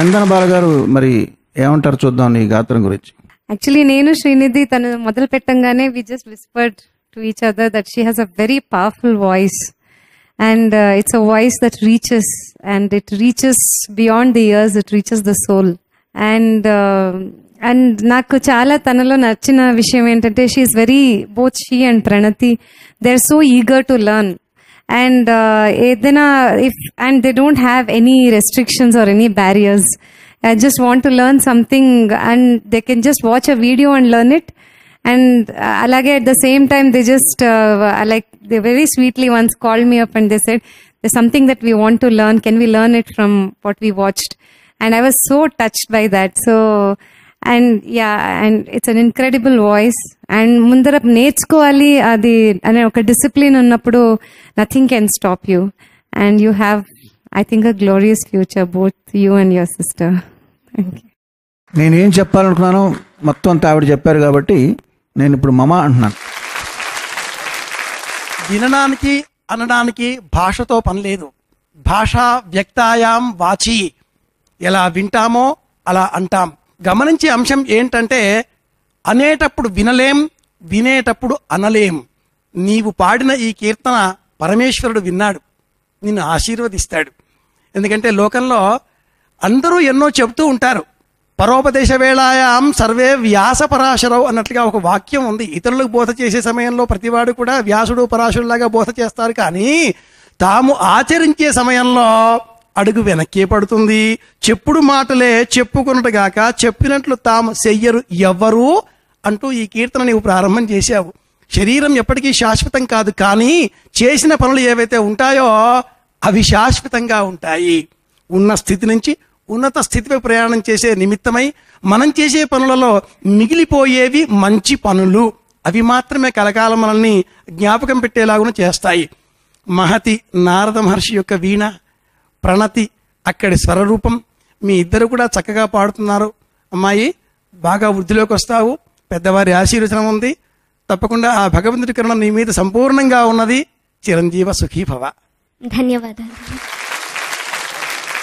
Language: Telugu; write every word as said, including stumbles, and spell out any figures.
చందన బాల గారు మరి ఏమంటారు చూద్దాం నీ గాత్రం గురించి. యాక్చువల్లీ నేను శ్రీనిధి తను మొదలు పెట్టంగానే we just whispered to each other that she has a very powerful voice and it's a voice that reaches and it reaches beyond the ears, it reaches the soul. And and నాకు చాలా తనలో నచ్చిన విషయం ఏంటంటే she is very both she and Pranati they are so eager to learn and ఏదైనా if and they don't have any restrictions or any barriers. I just want to learn something and they can just watch a video and learn it. And uh, alage at the same time they just uh, like they very sweetly once called me up and they said there's something that we want to learn, can we learn it from what we watched? And I was so touched by that. So and yeah, and it's an incredible voice and mundara నేర్చుకోవాలి అది అనే ఒక డిసిప్లిన్ ఉన్నప్పుడు nothing can stop you and you have I think a glorious future, both you and your sister. Thank you. నేనేం చెప్పాలనుకున్నానో మొత్తం అంతా ఆవిడ చెప్పారు కాబట్టి నేను ఇప్పుడు మమ అంటున్నాను. వినడానికి అనడానికి భాషతో పని లేదు. భాష వ్యక్తాయాం వాచి, ఎలా వింటామో అలా అంటాం. గమనించే అంశం ఏంటంటే అనేటప్పుడు వినలేం, వినేటప్పుడు అనలేం. నీవు పాడిన ఈ కీర్తన పరమేశ్వరుడు విన్నాడు, నిన్ను ఆశీర్వదిస్తాడు. ఎందుకంటే లోకంలో అందరూ ఎన్నో చెబుతూ ఉంటారు. పరోపదేశ వేళాయాం సర్వే వ్యాస పరాశరవు అన్నట్లుగా ఒక వాక్యం ఉంది. ఇతరులకు బోధ చేసే సమయంలో ప్రతివాడు కూడా వ్యాసుడు పరాశరులాగా బోధ చేస్తారు, కానీ తాము ఆచరించే సమయంలో అడుగు వెనక్కే పడుతుంది. చెప్పుడు మాటలే చెప్పుకున్నట్టుగాక చెప్పినట్లు తాము చెయ్యరు ఎవ్వరు అంటూ ఈ కీర్తన నీవు ప్రారంభం చేశావు. శరీరం ఎప్పటికీ శాశ్వతం కాదు, కానీ చేసిన పనులు ఏవైతే ఉంటాయో అవి శాశ్వతంగా ఉంటాయి. ఉన్న స్థితి నుంచి ఉన్నత స్థితిపై ప్రయాణం చేసే నిమిత్తమై మనం చేసే పనులలో మిగిలిపోయేవి మంచి పనులు. అవి మాత్రమే కలకాలం మనల్ని జ్ఞాపకం పెట్టేలాగా చేస్తాయి. మహతి నారద మహర్షి యొక్క వీణ, ప్రణతి అక్కడి స్వరరూపం. మీ ఇద్దరు కూడా చక్కగా పాడుతున్నారు. అమ్మాయి బాగా వృద్ధిలోకి వస్తావు, పెద్దవారి ఆశీర్వచనం ఉంది. తప్పకుండా ఆ భగవంతుడి కరుణ నీ మీద సంపూర్ణంగా ఉన్నది. చిరంజీవ సుఖీ భవ. ధన్యవాదాలు.